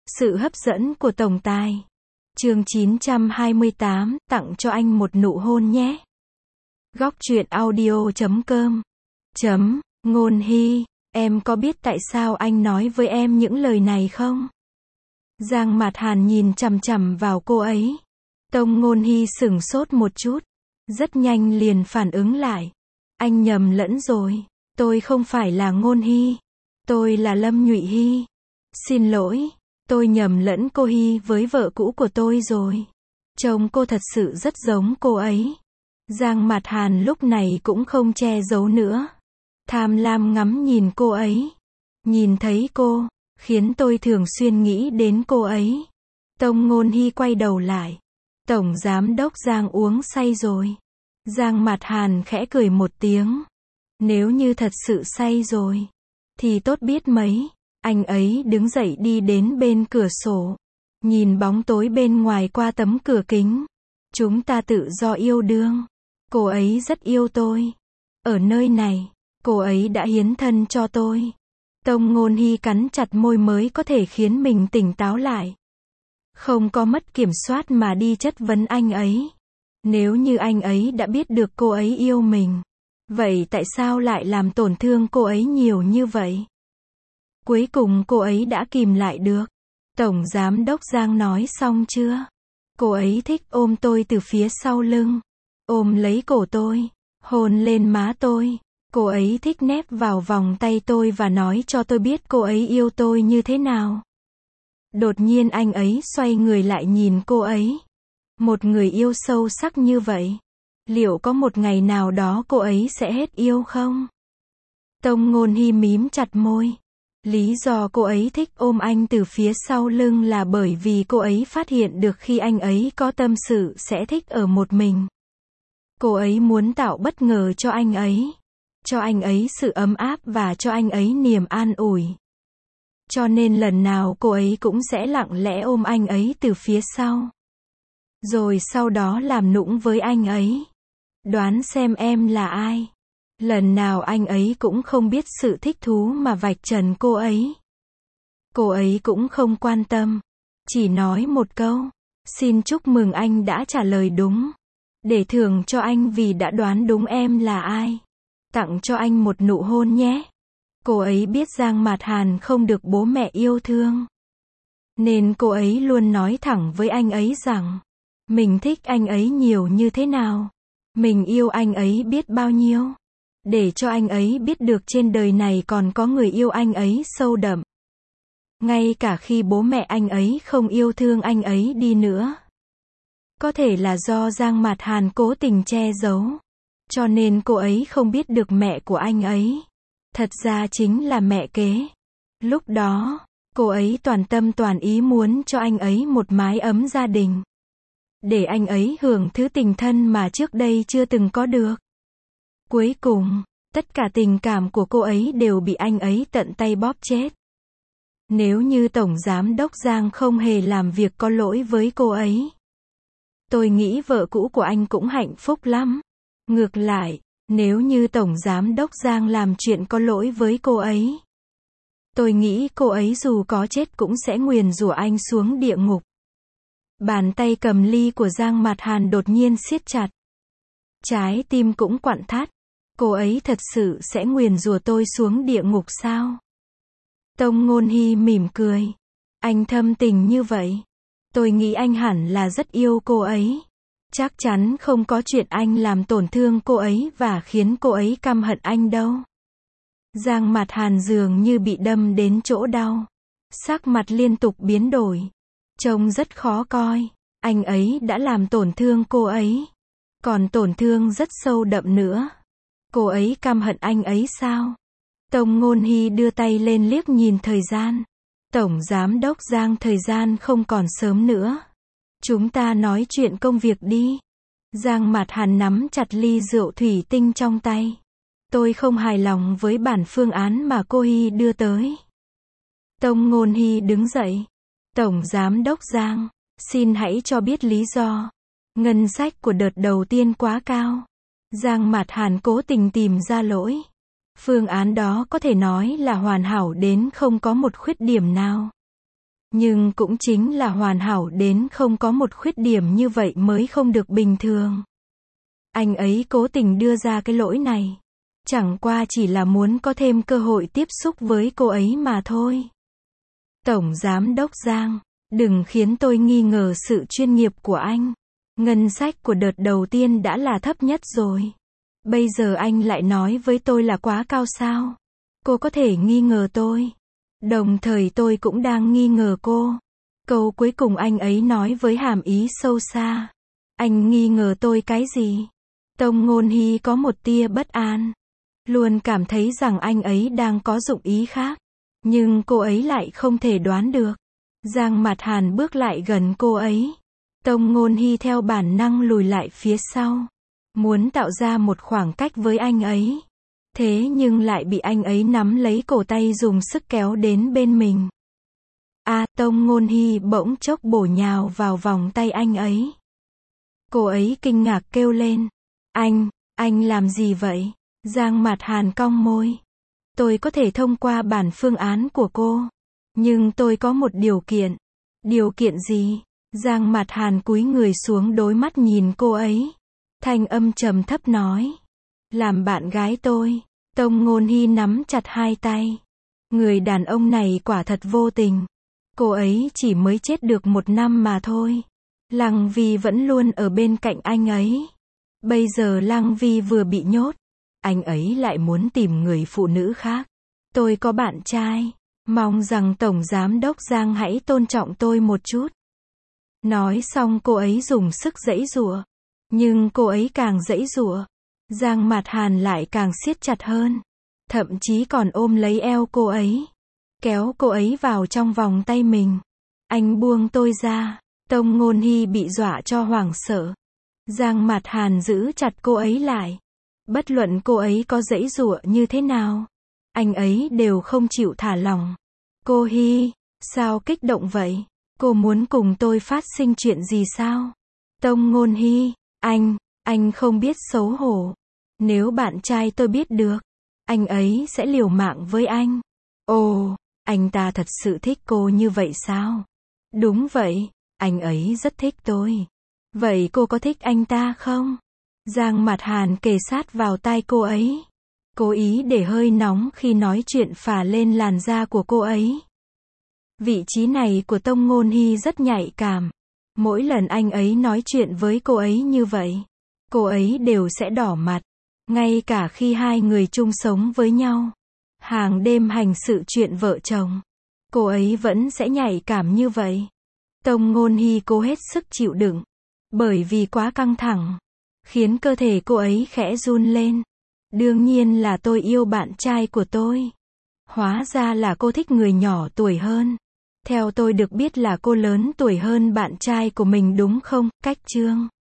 Sự hấp dẫn của tổng tài. Chương 928, tặng cho anh một nụ hôn nhé. Góc truyện audio.com. Ngôn Hy, em có biết tại sao anh nói với em những lời này không? Giang Mạt Hàn nhìn chằm chằm vào cô ấy. Tông Ngôn Hy sửng sốt một chút, rất nhanh liền phản ứng lại. Anh nhầm lẫn rồi, tôi không phải là Ngôn Hy, tôi là Lâm Nhụy Hy. Xin lỗi, tôi nhầm lẫn cô Hy với vợ cũ của tôi rồi. Trông cô thật sự rất giống cô ấy. Giang Mạt Hàn lúc này cũng không che giấu nữa. Tham lam ngắm nhìn cô ấy. Nhìn thấy cô, khiến tôi thường xuyên nghĩ đến cô ấy. Tông Ngôn Hy quay đầu lại. Tổng giám đốc Giang uống say rồi. Giang Mạt Hàn khẽ cười một tiếng. Nếu như thật sự say rồi, thì tốt biết mấy. Anh ấy đứng dậy đi đến bên cửa sổ. Nhìn bóng tối bên ngoài qua tấm cửa kính. Chúng ta tự do yêu đương. Cô ấy rất yêu tôi. Ở nơi này, cô ấy đã hiến thân cho tôi. Tông Ngôn Hy cắn chặt môi mới có thể khiến mình tỉnh táo lại. Không có mất kiểm soát mà đi chất vấn anh ấy. Nếu như anh ấy đã biết được cô ấy yêu mình, vậy tại sao lại làm tổn thương cô ấy nhiều như vậy? Cuối cùng cô ấy đã kìm lại được. Tổng giám đốc Giang nói xong chưa? Cô ấy thích ôm tôi từ phía sau lưng. Ôm lấy cổ tôi. Hôn lên má tôi. Cô ấy thích nép vào vòng tay tôi và nói cho tôi biết cô ấy yêu tôi như thế nào. Đột nhiên anh ấy xoay người lại nhìn cô ấy. Một người yêu sâu sắc như vậy, liệu có một ngày nào đó cô ấy sẽ hết yêu không? Tông Ngôn Hy mím chặt môi. Lý do cô ấy thích ôm anh từ phía sau lưng là bởi vì cô ấy phát hiện được khi anh ấy có tâm sự sẽ thích ở một mình. Cô ấy muốn tạo bất ngờ cho anh ấy. Cho anh ấy sự ấm áp và cho anh ấy niềm an ủi. Cho nên lần nào cô ấy cũng sẽ lặng lẽ ôm anh ấy từ phía sau. Rồi sau đó làm nũng với anh ấy. Đoán xem em là ai? Lần nào anh ấy cũng không biết sự thích thú mà vạch trần cô ấy. Cô ấy cũng không quan tâm. Chỉ nói một câu. Xin chúc mừng anh đã trả lời đúng. Để thưởng cho anh vì đã đoán đúng em là ai. Tặng cho anh một nụ hôn nhé. Cô ấy biết Giang Mạt Hàn không được bố mẹ yêu thương. Nên cô ấy luôn nói thẳng với anh ấy rằng mình thích anh ấy nhiều như thế nào. Mình yêu anh ấy biết bao nhiêu. Để cho anh ấy biết được trên đời này còn có người yêu anh ấy sâu đậm. Ngay cả khi bố mẹ anh ấy không yêu thương anh ấy đi nữa. Có thể là do Giang Mạt Hàn cố tình che giấu. Cho nên cô ấy không biết được mẹ của anh ấy. Thật ra chính là mẹ kế. Lúc đó, cô ấy toàn tâm toàn ý muốn cho anh ấy một mái ấm gia đình. Để anh ấy hưởng thứ tình thân mà trước đây chưa từng có được. Cuối cùng, tất cả tình cảm của cô ấy đều bị anh ấy tận tay bóp chết. Nếu như Tổng Giám đốc Giang không hề làm việc có lỗi với cô ấy, tôi nghĩ vợ cũ của anh cũng hạnh phúc lắm. Ngược lại, nếu như Tổng Giám đốc Giang làm chuyện có lỗi với cô ấy, tôi nghĩ cô ấy dù có chết cũng sẽ nguyền rủa anh xuống địa ngục. Bàn tay cầm ly của Giang Mạt Hàn đột nhiên siết chặt. Trái tim cũng quặn thắt. Cô ấy thật sự sẽ nguyền rủa tôi xuống địa ngục sao? Tông Ngôn Hy mỉm cười. Anh thâm tình như vậy. Tôi nghĩ anh hẳn là rất yêu cô ấy. Chắc chắn không có chuyện anh làm tổn thương cô ấy và khiến cô ấy căm hận anh đâu. Giang Mạt Hàn dường như bị đâm đến chỗ đau. Sắc mặt liên tục biến đổi. Trông rất khó coi. Anh ấy đã làm tổn thương cô ấy. Còn tổn thương rất sâu đậm nữa. Cô ấy căm hận anh ấy sao? Tông Ngôn Hy đưa tay lên liếc nhìn thời gian. Tổng Giám đốc Giang, thời gian không còn sớm nữa. Chúng ta nói chuyện công việc đi. Giang Mạt Hàn nắm chặt ly rượu thủy tinh trong tay. Tôi không hài lòng với bản phương án mà cô Hy đưa tới. Tông Ngôn Hy đứng dậy. Tổng Giám đốc Giang, xin hãy cho biết lý do. Ngân sách của đợt đầu tiên quá cao. Giang Mạt Hàn cố tình tìm ra lỗi. Phương án đó có thể nói là hoàn hảo đến không có một khuyết điểm nào. Nhưng cũng chính là hoàn hảo đến không có một khuyết điểm như vậy mới không được bình thường. Anh ấy cố tình đưa ra cái lỗi này. Chẳng qua chỉ là muốn có thêm cơ hội tiếp xúc với cô ấy mà thôi. Tổng Giám đốc Giang, đừng khiến tôi nghi ngờ sự chuyên nghiệp của anh. Ngân sách của đợt đầu tiên đã là thấp nhất rồi. Bây giờ anh lại nói với tôi là quá cao sao? Cô có thể nghi ngờ tôi. Đồng thời tôi cũng đang nghi ngờ cô. Câu cuối cùng anh ấy nói với hàm ý sâu xa. Anh nghi ngờ tôi cái gì? Tông Ngôn Hy có một tia bất an. Luôn cảm thấy rằng anh ấy đang có dụng ý khác. Nhưng cô ấy lại không thể đoán được. Giang Mạt Hàn bước lại gần cô ấy. Tông Ngôn Hy theo bản năng lùi lại phía sau. Muốn tạo ra một khoảng cách với anh ấy. Thế nhưng lại bị anh ấy nắm lấy cổ tay dùng sức kéo đến bên mình. Tông Ngôn Hy bỗng chốc bổ nhào vào vòng tay anh ấy. Cô ấy kinh ngạc kêu lên. Anh làm gì vậy? Giang Mạt Hàn cong môi. Tôi có thể thông qua bản phương án của cô. Nhưng tôi có một điều kiện. Điều kiện gì? Giang Mạt Hàn cúi người xuống đối mắt nhìn cô ấy. Thanh âm trầm thấp nói. Làm bạn gái tôi. Tông Ngôn Hy nắm chặt hai tay. Người đàn ông này quả thật vô tình. Cô ấy chỉ mới chết được 1 năm mà thôi. Lăng Vi vẫn luôn ở bên cạnh anh ấy. Bây giờ Lăng Vi vừa bị nhốt. Anh ấy lại muốn tìm người phụ nữ khác. Tôi có bạn trai. Mong rằng Tổng Giám đốc Giang hãy tôn trọng tôi một chút. Nói xong cô ấy dùng sức giãy giụa. Nhưng cô ấy càng giãy giụa, Giang Mạt Hàn lại càng siết chặt hơn. Thậm chí còn ôm lấy eo cô ấy. Kéo cô ấy vào trong vòng tay mình. Anh buông tôi ra. Tông Ngôn Hy bị dọa cho hoảng sợ. Giang Mạt Hàn giữ chặt cô ấy lại. Bất luận cô ấy có giãy giụa như thế nào, anh ấy đều không chịu thả lỏng. Cô Hy, sao kích động vậy? Cô muốn cùng tôi phát sinh chuyện gì sao? Tông Ngôn Hy, anh không biết xấu hổ. Nếu bạn trai tôi biết được, anh ấy sẽ liều mạng với anh. Ồ, anh ta thật sự thích cô như vậy sao? Đúng vậy, anh ấy rất thích tôi. Vậy cô có thích anh ta không? Giang Mạt Hàn kề sát vào tai cô ấy. Cố ý để hơi nóng khi nói chuyện phả lên làn da của cô ấy. Vị trí này của Tông Ngôn Hy rất nhạy cảm. Mỗi lần anh ấy nói chuyện với cô ấy như vậy, cô ấy đều sẽ đỏ mặt. Ngay cả khi hai người chung sống với nhau, hàng đêm hành sự chuyện vợ chồng, cô ấy vẫn sẽ nhạy cảm như vậy. Tông Ngôn Hy cố hết sức chịu đựng. Bởi vì quá căng thẳng, khiến cơ thể cô ấy khẽ run lên. Đương nhiên là tôi yêu bạn trai của tôi. Hóa ra là cô thích người nhỏ tuổi hơn. Theo tôi được biết là cô lớn tuổi hơn bạn trai của mình đúng không? Cách Trương